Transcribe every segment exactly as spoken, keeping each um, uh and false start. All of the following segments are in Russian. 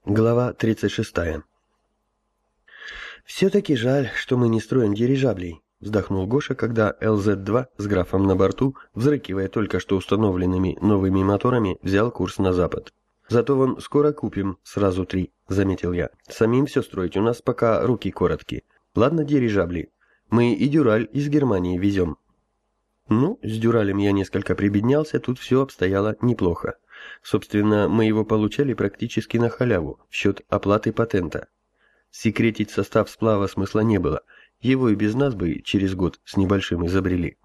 Глава тридцать шестая. «Все-таки жаль, что мы не строим дирижаблей», — вздохнул Гоша, когда эл зет два с графом на борту, взрыкивая только что установленными новыми моторами, взял курс на запад. «Зато вон скоро купим сразу три», — заметил я. «Самим все строить у нас пока руки короткие. Ладно, дирижабли. Мы и дюраль из Германии везем». Ну, с дюралем я несколько прибеднялся, тут все обстояло неплохо. Собственно, мы его получали практически на халяву, в счет оплаты патента. Секретить состав сплава смысла не было, его и без нас бы через год с небольшим изобрели.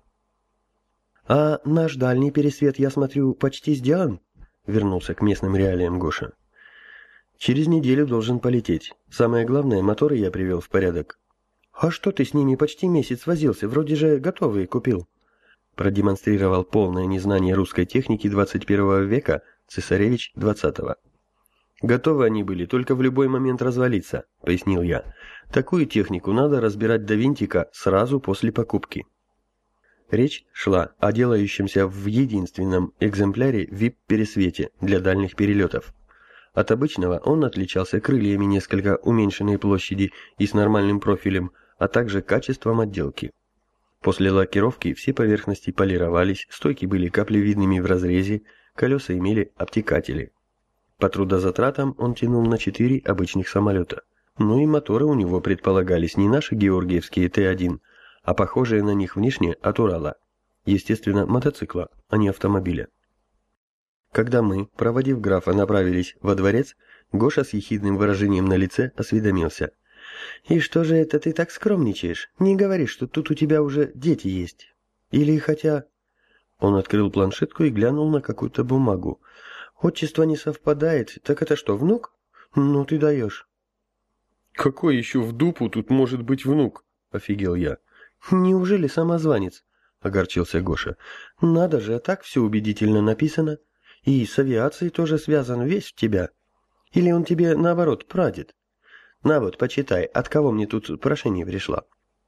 «А наш дальний пересвет, я смотрю, почти сделан?» — вернулся к местным реалиям Гоша. «Через неделю должен полететь. Самое главное, моторы я привел в порядок». «А что ты с ними почти месяц возился? Вроде же готовые купил». Продемонстрировал полное незнание русской техники двадцать первого века цесаревич двадцатого. «Готовы они были только в любой момент развалиться», — пояснил я. «Такую технику надо разбирать до винтика сразу после покупки». Речь шла о делающемся в единственном экземпляре ви ай пи-пересвете для дальних перелетов. От обычного он отличался крыльями несколько уменьшенной площади и с нормальным профилем, а также качеством отделки. После лакировки все поверхности полировались, стойки были каплевидными в разрезе, колеса имели обтекатели. По трудозатратам он тянул на четыре обычных самолета. Ну и моторы у него предполагались не наши георгиевские Т один, а похожие на них внешне от Урала. Естественно, мотоцикла, а не автомобиля. Когда мы, проводив графа, направились во дворец, Гоша с ехидным выражением на лице осведомился. «И что же это ты так скромничаешь? Не говори, что тут у тебя уже дети есть. Или хотя...» Он открыл планшетку и глянул на какую-то бумагу. «Отчество не совпадает. Так это что, внук? Ну ты даешь». «Какой еще в дупу тут может быть внук?» — офигел я. «Неужели самозванец?» — огорчился Гоша. «Надо же, а так все убедительно написано. И с авиацией тоже связан весь в тебя. Или он тебе, наоборот, прадед? На вот, почитай, от кого мне тут прошение пришло».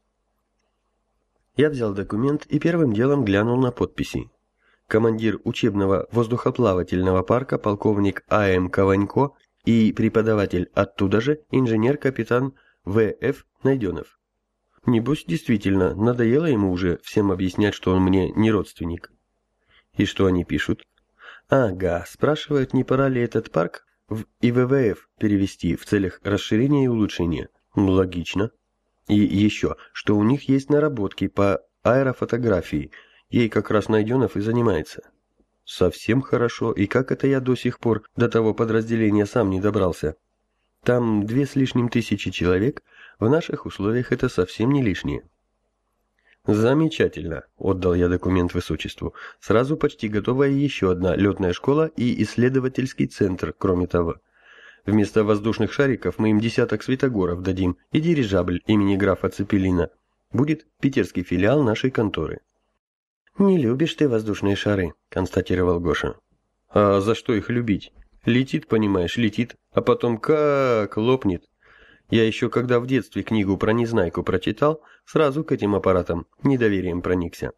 Я взял документ и первым делом глянул на подписи. Командир учебного воздухоплавательного парка полковник А М Кованько и преподаватель оттуда же инженер-капитан В Ф Найденов. Небось, действительно, надоело ему уже всем объяснять, что он мне не родственник. И что они пишут? Ага, спрашивают, не пора ли этот парк в И В В Ф перевести в целях расширения и улучшения. Ну, логично. И еще, что у них есть наработки по аэрофотографии, ей как раз Найденов и занимается. Совсем хорошо, и как это я до сих пор до того подразделения сам не добрался? Там две с лишним тысячи человек, в наших условиях это совсем не лишнее. Замечательно, отдал я документ высочеству. Сразу почти готова и еще одна летная школа и исследовательский центр, кроме того. Вместо воздушных шариков мы им десяток светогоров дадим и дирижабль имени графа Цепелина. Будет питерский филиал нашей конторы. «Не любишь ты воздушные шары», — констатировал Гоша. «А за что их любить? Летит, понимаешь, летит, а потом как лопнет. Я еще когда в детстве книгу про Незнайку прочитал, сразу к этим аппаратам недоверием проникся».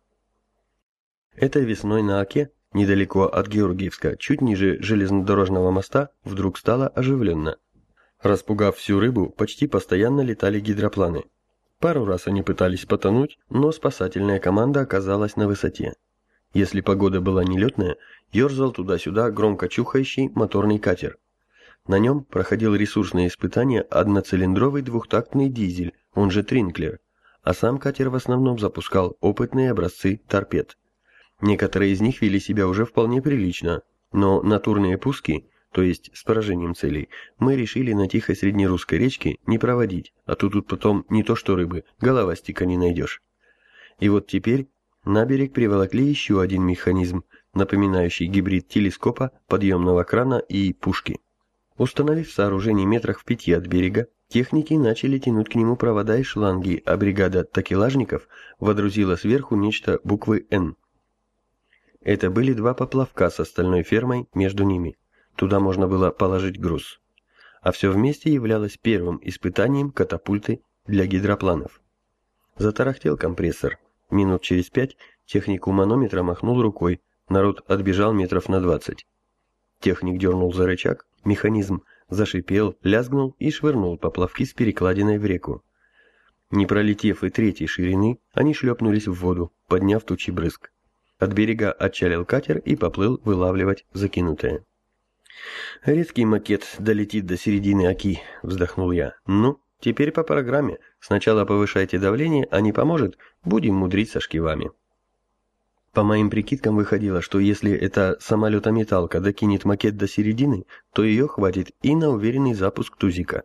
Этой весной на Оке, недалеко от Георгиевска, чуть ниже железнодорожного моста, вдруг стало оживленно. Распугав всю рыбу, почти постоянно летали гидропланы. Пару раз они пытались потонуть, но спасательная команда оказалась на высоте. Если погода была нелетная, ерзал туда-сюда громко чухающий моторный катер. На нем проходил ресурсные испытания одноцилиндровый двухтактный дизель, он же Тринклер, а сам катер в основном запускал опытные образцы торпед. Некоторые из них вели себя уже вполне прилично, но натурные пуски, то есть с поражением целей, мы решили на тихой среднерусской речке не проводить, а то тут потом не то что рыбы, головастика не найдешь. И вот теперь на берег приволокли еще один механизм, напоминающий гибрид телескопа, подъемного крана и пушки. Установив сооружение метрах в пяти от берега, техники начали тянуть к нему провода и шланги, а бригада такелажников водрузила сверху нечто буквы «Н». Это были два поплавка с остальной фермой между ними. Туда можно было положить груз. А все вместе являлось первым испытанием катапульты для гидропланов. Затарахтел компрессор. Минут через пять техник у манометра махнул рукой, народ отбежал метров на двадцать. Техник дернул за рычаг, механизм зашипел, лязгнул и швырнул поплавки с перекладиной в реку. Не пролетев и третьей ширины, они шлепнулись в воду, подняв тучи брызг. От берега отчалил катер и поплыл вылавливать закинутое. «Редкий макет долетит до середины оки», — вздохнул я. «Ну, теперь по программе. Сначала повышайте давление, а не поможет, будем мудрить со шкивами». По моим прикидкам выходило, что если эта самолетометалка докинет макет до середины, то ее хватит и на уверенный запуск тузика.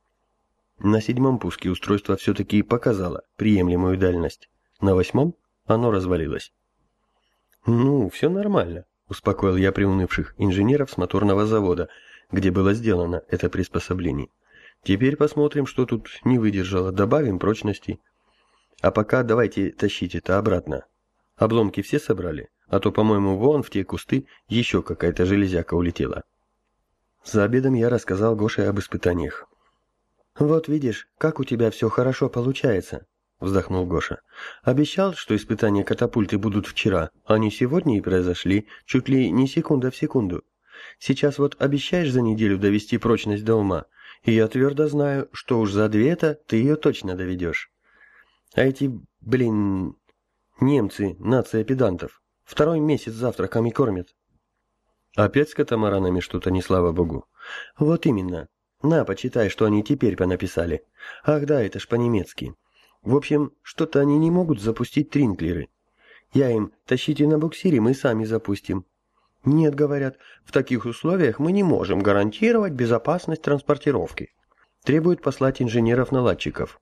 На седьмом пуске устройство все-таки показало приемлемую дальность. На восьмом оно развалилось. «Ну, все нормально», — успокоил я приунывших инженеров с моторного завода, где было сделано это приспособление. «Теперь посмотрим, что тут не выдержало, добавим прочности. А пока давайте тащить это обратно. Обломки все собрали, а то, по-моему, вон в те кусты еще какая-то железяка улетела». За обедом я рассказал Гоше об испытаниях. «Вот видишь, как у тебя все хорошо получается», — вздохнул Гоша. «Обещал, что испытания катапульты будут вчера, а не сегодня и произошли, чуть ли не секунда в секунду. Сейчас вот обещаешь за неделю довести прочность до ума, и я твердо знаю, что уж за две-то ты ее точно доведешь. А эти, блин, немцы, нация педантов, второй месяц завтраками кормят». «Опять с катамаранами что-то, не слава богу». «Вот именно. На, почитай, что они теперь понаписали. Ах да, это ж по-немецки. В общем, что-то они не могут запустить тринклеры. Я им: тащите на буксире, мы сами запустим. Нет, говорят, в таких условиях мы не можем гарантировать безопасность транспортировки. Требуют послать инженеров-наладчиков».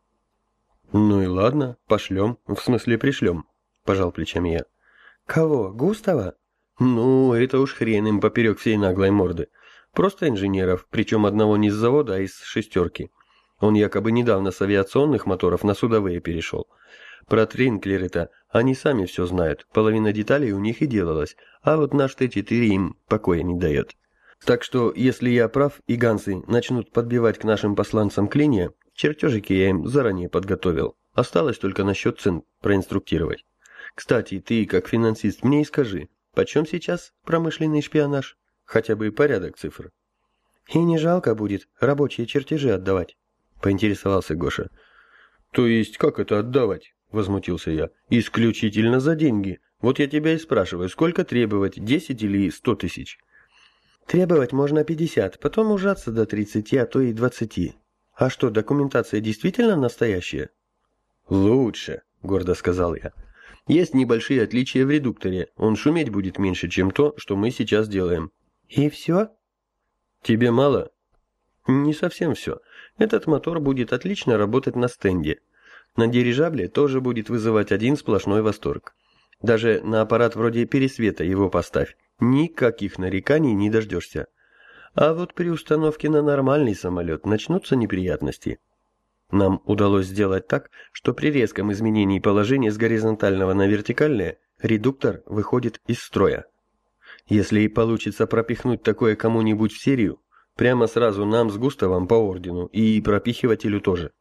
«Ну и ладно, пошлем, в смысле пришлем», – пожал плечами я. «Кого, Густава?» «Ну, это уж хрен им поперек всей наглой морды. Просто инженеров, причем одного не с завода, а из шестерки. Он якобы недавно с авиационных моторов на судовые перешел. Про тринклеры-то они сами все знают, половина деталей у них и делалась, а вот наш Т четыре им покоя не дает. Так что, если я прав и ганцы начнут подбивать к нашим посланцам клинья, чертежики я им заранее подготовил. Осталось только насчет цен проинструктировать. Кстати, ты, как финансист, мне и скажи, почем сейчас промышленный шпионаж? Хотя бы порядок цифр. «И не жалко будет рабочие чертежи отдавать», — поинтересовался Гоша. «То есть как это отдавать?» — возмутился я. «Исключительно за деньги. Вот я тебя и спрашиваю, сколько требовать, десять или сто тысяч?» «Требовать можно пятьдесят, потом ужаться до тридцати, а то и двадцати. А что, документация действительно настоящая?» «Лучше», — гордо сказал я. «Есть небольшие отличия в редукторе. Он шуметь будет меньше, чем то, что мы сейчас делаем». «И все?» «Тебе мало?» «Не совсем все. Этот мотор будет отлично работать на стенде. На дирижабле тоже будет вызывать один сплошной восторг. Даже на аппарат вроде пересвета его поставь. Никаких нареканий не дождешься. А вот при установке на нормальный самолет начнутся неприятности». Нам удалось сделать так, что при резком изменении положения с горизонтального на вертикальное редуктор выходит из строя. Если и получится пропихнуть такое кому-нибудь в серию, прямо сразу нам с Густавом по ордену и пропихивателю тоже.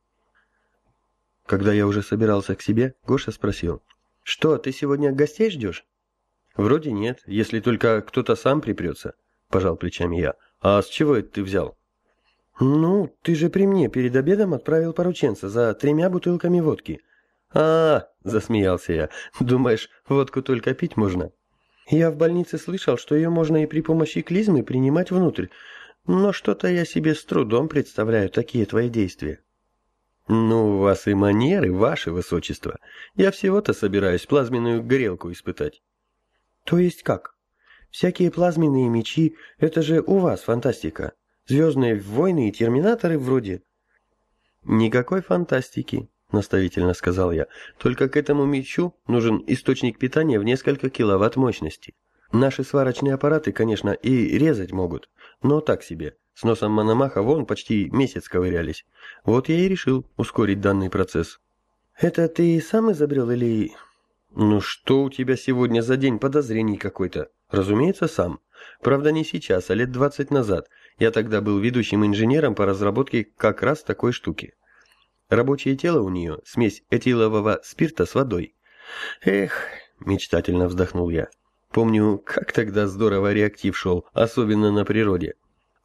Когда я уже собирался к себе, Гоша спросил: «Что, ты сегодня гостей ждешь?» «Вроде нет, если только кто-то сам припрется», – пожал плечами я. «А с чего это ты взял?» «Ну, ты же при мне перед обедом отправил порученца за тремя бутылками водки». «А, -а – засмеялся я, – думаешь, водку только пить можно?» «Я в больнице слышал, что ее можно и при помощи клизмы принимать внутрь, но что-то я себе с трудом представляю такие твои действия». «Ну, у вас и манеры, ваше высочество. Я всего-то собираюсь плазменную горелку испытать». «То есть как? Всякие плазменные мечи – это же у вас фантастика. Звездные войны и терминаторы вроде». «Никакой фантастики», – наставительно сказал я. «Только к этому мечу нужен источник питания в несколько киловатт мощности. Наши сварочные аппараты, конечно, и резать могут, но так себе. С носом Мономаха вон почти месяц ковырялись. Вот я и решил ускорить данный процесс». «Это ты сам изобрел или...» «Ну что у тебя сегодня за день подозрений какой-то?» «Разумеется, сам. Правда, не сейчас, а лет двадцать назад. Я тогда был ведущим инженером по разработке как раз такой штуки. Рабочее тело у нее – смесь этилового спирта с водой». «Эх», – мечтательно вздохнул я. «Помню, как тогда здорово реактив шел, особенно на природе.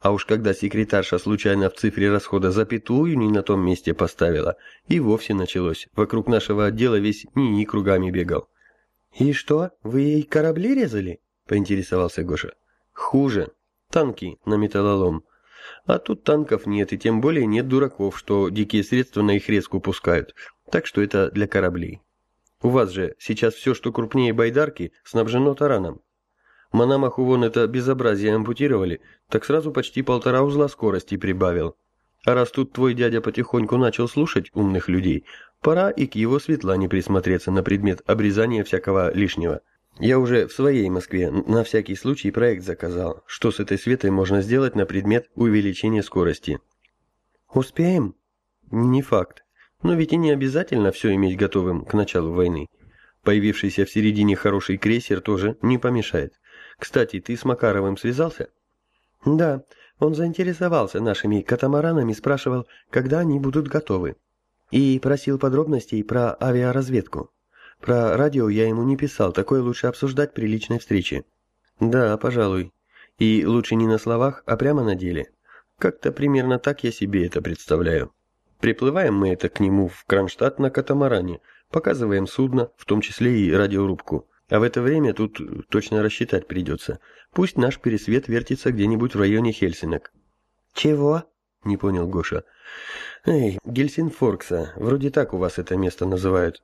А уж когда секретарша случайно в цифре расхода запятую не на том месте поставила, и вовсе началось. Вокруг нашего отдела весь НИИ кругами бегал. «И что, вы ей корабли резали?» – поинтересовался Гоша. «Хуже. Танки на металлолом. А тут танков нет, и тем более нет дураков, что дикие средства на их резку пускают. Так что это для кораблей. У вас же сейчас все, что крупнее байдарки, снабжено тараном. Мономаху вон это безобразие ампутировали, так сразу почти полтора узла скорости прибавил. А раз тут твой дядя потихоньку начал слушать умных людей, пора и к его Светлане присмотреться на предмет обрезания всякого лишнего. Я уже в своей Москве на всякий случай проект заказал, что с этой Светой можно сделать на предмет увеличения скорости. Успеем? Не факт. Но ведь и не обязательно все иметь готовым к началу войны. Появившийся в середине хороший крейсер тоже не помешает. Кстати, ты с Макаровым связался? Да, он заинтересовался нашими катамаранами, спрашивал, когда они будут готовы. И просил подробностей про авиаразведку. Про радио я ему не писал, такое лучше обсуждать при личной встрече. Да, пожалуй. И лучше не на словах, а прямо на деле. Как-то примерно так я себе это представляю. Приплываем мы это к нему в Кронштадт на катамаране, показываем судно, в том числе и радиорубку. А в это время тут точно рассчитать придется. Пусть наш пересвет вертится где-нибудь в районе Хельсинок. Чего? Не понял Гоша. Эй, Гельсинфоркса, вроде так у вас это место называют.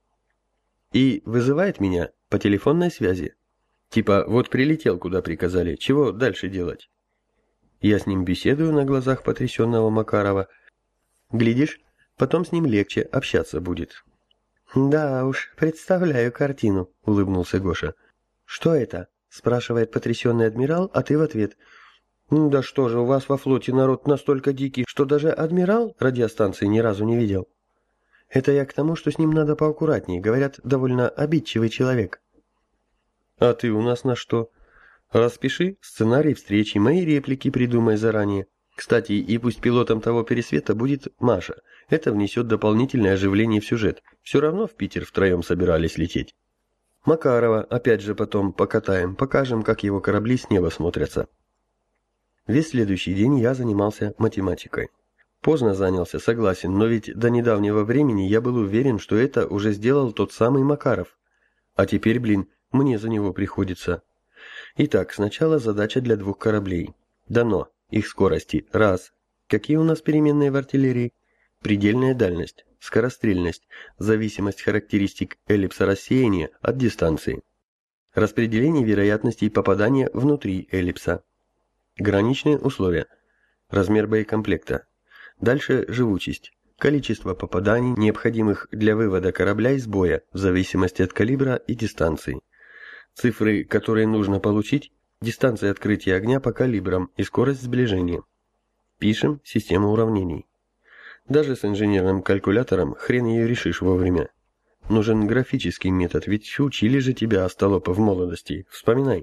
И вызывает меня по телефонной связи. Типа, вот прилетел, куда приказали, чего дальше делать? Я с ним беседую на глазах потрясенного Макарова. Глядишь, потом с ним легче общаться будет. «Да уж, представляю картину», — улыбнулся Гоша. «Что это?» — спрашивает потрясенный адмирал, а ты в ответ. «Ну да что же, у вас во флоте народ настолько дикий, что даже адмирал радиостанции ни разу не видел?» «Это я к тому, что с ним надо поаккуратней, говорят, довольно обидчивый человек». «А ты у нас на что? Распиши сценарий встречи, мои реплики придумай заранее. Кстати, и пусть пилотом того пересвета будет Маша. Это внесет дополнительное оживление в сюжет. Все равно в Питер втроем собирались лететь. Макарова опять же потом покатаем, покажем, как его корабли с неба смотрятся». Весь следующий день я занимался математикой. Поздно занялся, согласен, но ведь до недавнего времени я был уверен, что это уже сделал тот самый Макаров. А теперь, блин, мне за него приходится. Итак, сначала задача для двух кораблей. Дано. Их скорости. Раз. Какие у нас переменные в артиллерии? Предельная дальность, скорострельность, зависимость характеристик эллипса рассеяния от дистанции. Распределение вероятностей попадания внутри эллипса. Граничные условия. Размер боекомплекта. Дальше живучесть. Количество попаданий, необходимых для вывода корабля из боя, в зависимости от калибра и дистанции. Цифры, которые нужно получить, дистанция открытия огня по калибрам и скорость сближения. Пишем систему уравнений. Даже с инженерным калькулятором хрен ее решишь вовремя. Нужен графический метод, ведь учили же тебя, остолопа, в молодости. Вспоминай.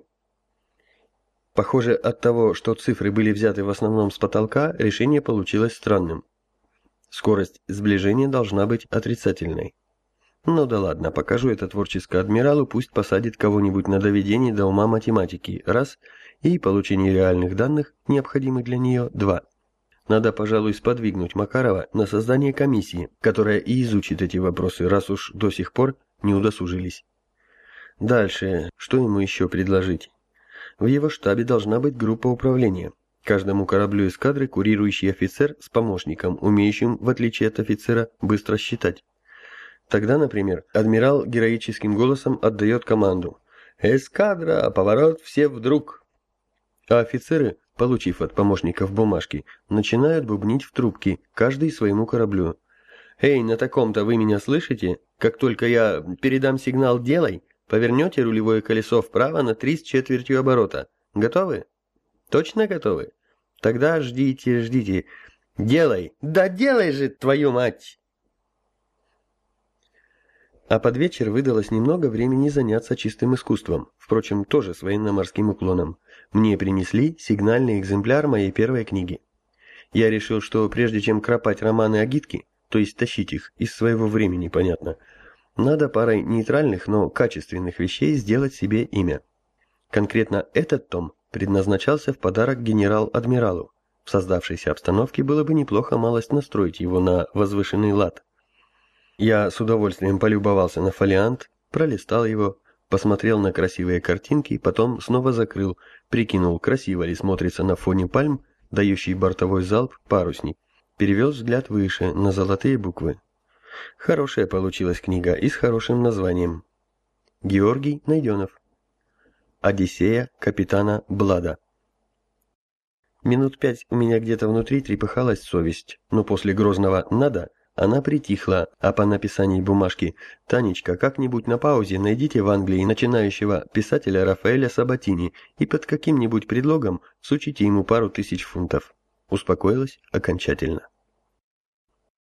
Похоже, от того, что цифры были взяты в основном с потолка, решение получилось странным. Скорость сближения должна быть отрицательной. Ну да ладно, покажу это творческому адмиралу, пусть посадит кого-нибудь на доведение до ума математики, раз, и получение реальных данных, необходимых для нее, два. Надо, пожалуй, сподвигнуть Макарова на создание комиссии, которая и изучит эти вопросы, раз уж до сих пор не удосужились. Дальше, что ему еще предложить? В его штабе должна быть группа управления. Каждому кораблю эскадры курирующий офицер с помощником, умеющим, в отличие от офицера, быстро считать. Тогда, например, адмирал героическим голосом отдает команду «Эскадра, поворот, все вдруг!». А офицеры, получив от помощников бумажки, начинают бубнить в трубки, каждый своему кораблю. «Эй, на таком-то вы меня слышите? Как только я передам сигнал «делай», повернете рулевое колесо вправо на три с четвертью оборота. Готовы? Точно готовы? Тогда ждите, ждите. Делай! Да делай же, твою мать!» А под вечер выдалось немного времени заняться чистым искусством, впрочем, тоже с военно-морским уклоном. Мне принесли сигнальный экземпляр моей первой книги. Я решил, что прежде чем кропать романы агитки, то есть тащить их из своего времени, понятно, надо парой нейтральных, но качественных вещей сделать себе имя. Конкретно этот том предназначался в подарок генерал-адмиралу. В создавшейся обстановке было бы неплохо малость настроить его на возвышенный лад. Я с удовольствием полюбовался на фолиант, пролистал его, посмотрел на красивые картинки, потом снова закрыл, прикинул, красиво ли смотрится на фоне пальм, дающий бортовой залп парусник, перевел взгляд выше, на золотые буквы. Хорошая получилась книга и с хорошим названием. Георгий Найденов. Одиссея капитана Блада. Минут пять у меня где-то внутри трепыхалась совесть, но после грозного «надо» она притихла, а по написании бумажки «Танечка, как-нибудь на паузе найдите в Англии начинающего писателя Рафаэля Сабатини и под каким-нибудь предлогом сучите ему пару тысяч фунтов». Успокоилась окончательно.